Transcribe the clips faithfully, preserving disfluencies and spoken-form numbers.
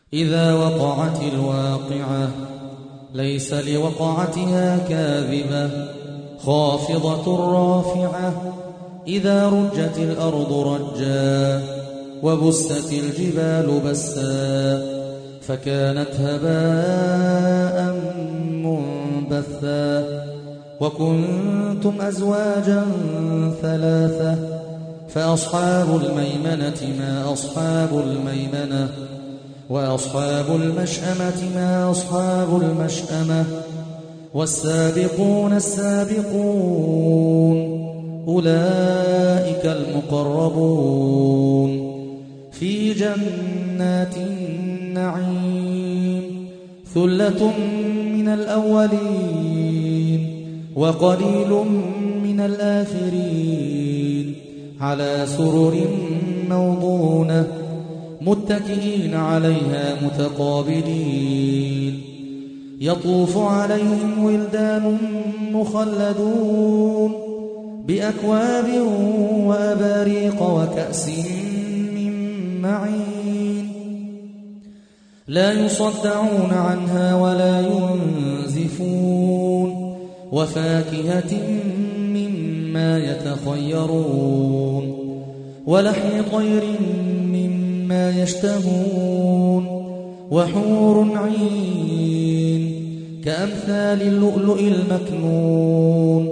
إذا وقعت الواقعة ليس لوقعتها كاذبة خافضة رافعة إذا رجت الأرض رجا وبست الجبال بسا فكانت هباء منبثا وكنتم أزواجا ثلاثة فأصحاب الميمنة ما أصحاب الميمنة وأصحاب المشأمة ما أصحاب المشأمة والسابقون السابقون أولئك المقربون في جنات النعيم ثلة من الأولين وقليل من الآخرين على سرر موضونة متكئين عليها متقابلين يطوف عليهم ولدان مخلدون بأكواب وأباريق وكأس من معين لا يصدعون عنها ولا ينزفون وفاكهة مما يتخيرون ولحم طير مما يشتهون وحور عين كأمثال اللؤلؤ المكنون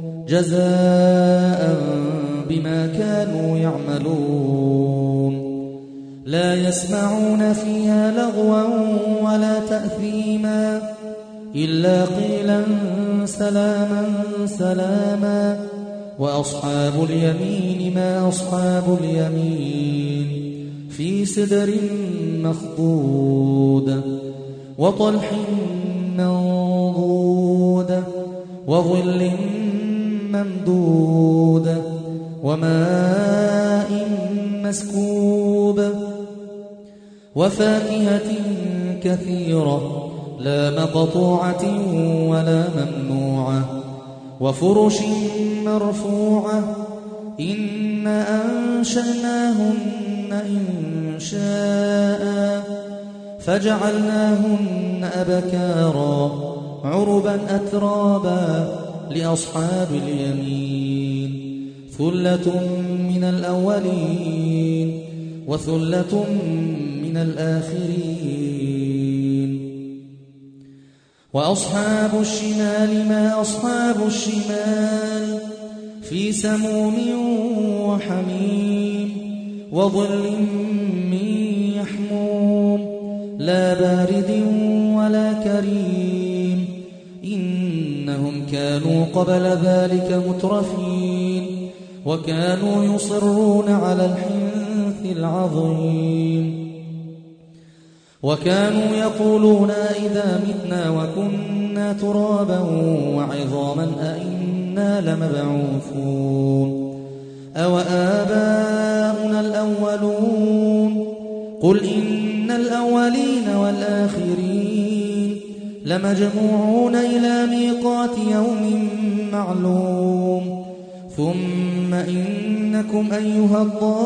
جزاء بما كانوا يعملون لا يسمعون فيها لغوا ولا تأثيما إلا قيلا سلاما سلاما وأصحاب اليمين ما أصحاب اليمين في سدر مخضود وطلح منضود وظل ممدود وماء مسكوب وفاكهة كثيرة لا مقطوعة ولا ممنوعة وفرش مرفوعة إنا أنشأناهن إنشاء فجعلناهن أبكارا عربا أترابا لأصحاب اليمين ثلة من الأولين وثلة من الآخرين وأصحاب الشمال ما أصحاب الشمال في سموم وحميم وظل من يحموم لا بارد ولا كريم إنهم كانوا قبل ذلك مترفين وكانوا يصرون على الحنث العظيم وكانوا يقولون إذا متنا وكنا ترابا وعظاما أئنا لمبعوثون أو آباؤنا الأولون قل إن الأولين والآخرين لمجموعون إلى ميقات يوم معلوم ثم إنكم أيها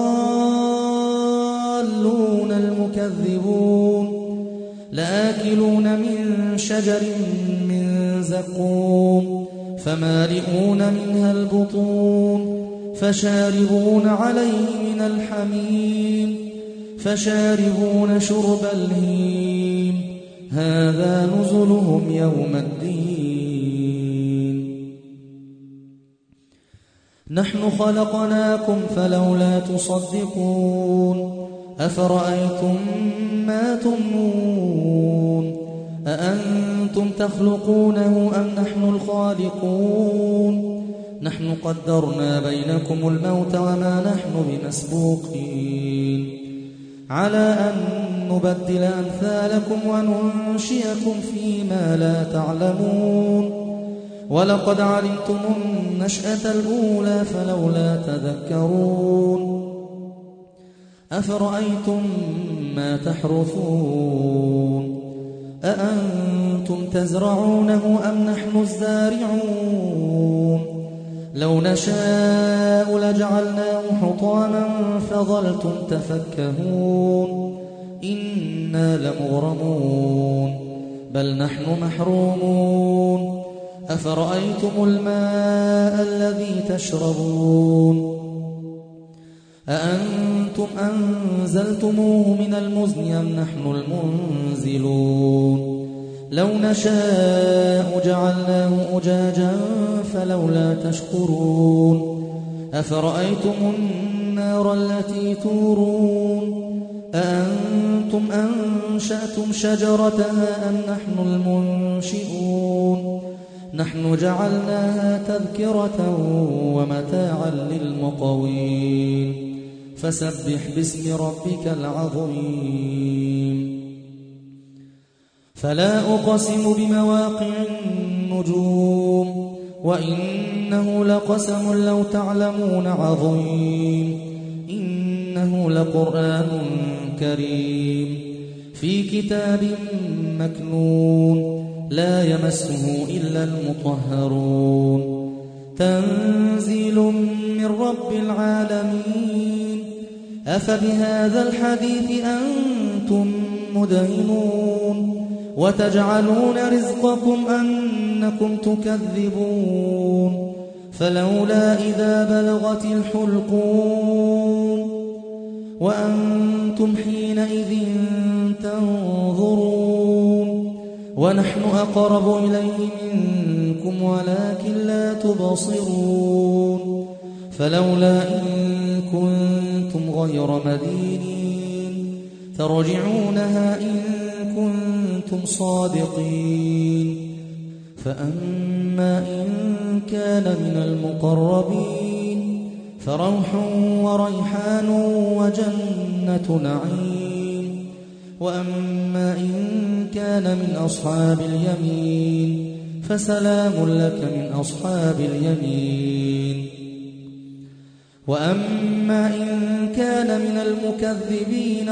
الضالون المكذبون لآكلون من شجر من زقوم فمالئون منها البطون فشاربون عليه من الحميم فشاربون شرب الهيم هذا نزلهم يوم الدين نحن خلقناكم فلولا تصدقون أفرأيتم ما تمنون أأنتم تخلقونه أم نحن الخالقون نحن قدرنا بينكم الموت وما نحن بمسبوقين على أن نبدل أمثالكم وننشئكم فيما لا تعلمون ولقد علمتم النشأة الأولى فلولا تذكرون أفرأيتم ما تحرثون أأنتم تزرعونه أم نحن الزارعون لو نشاء لجعلناه حطاما فظلتم تفكهون إنا لمغرمون بل نحن محرومون أفرأيتم الماء الذي تشربون أأنتم أنزلتموه من المزن أم نحن المنزلون لو نشاء جعلناه أجاجا فلولا تشكرون أفرأيتم النار التي تورون أأنتم أنشأتم شجرتها أم نحن المنشئون نحن جعلناها تذكرة ومتاعا للمقوين فسبح باسم ربك العظيم فلا أقسم بمواقع النجوم وإنه لقسم لو تعلمون عظيم إنه لقرآن كريم في كتاب مكنون لا يمسه إلا المطهرون تنزيل من رب العالمين أفبهذا الحديث أنتم مدهنون وتجعلون رزقكم أنكم تكذبون فلولا إذا بلغت الحلقوم وأنتم حينئذ تنظرون ونحن أقرب إليه منكم ولكن لا تبصرون فلولا إن كنتم غير مدينين ترجعونها إن كنتم صادقين فأما إن كان من المقربين فروح وريحان وجنة نعيم وأما إن كان من أصحاب اليمين فسلام لك من أصحاب اليمين وأما إن كان من المكذبين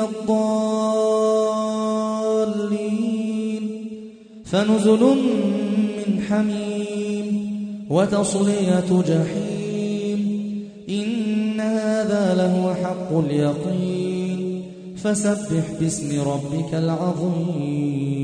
الضالين فنزل من حميم وتصلية جحيم إن هذا لهو حق اليقين فسبح باسم ربك العظيم